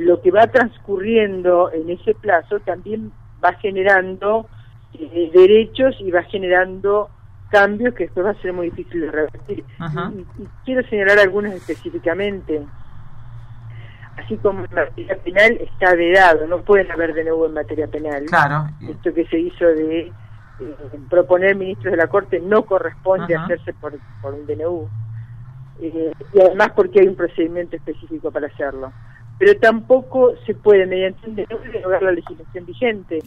lo que va transcurriendo en ese plazo también va generando derechos y va generando cambios que después va a ser muy difícil de revertir. Y quiero señalar algunos específicamente. Así como en materia penal está vedado, no pueden haber DNU en materia penal. Claro. Esto que se hizo de proponer ministros de la Corte no corresponde hacerse por un DNU. Y además porque hay un procedimiento específico para hacerlo. Pero tampoco se puede, mediante un DNU, derogar la legislación vigente.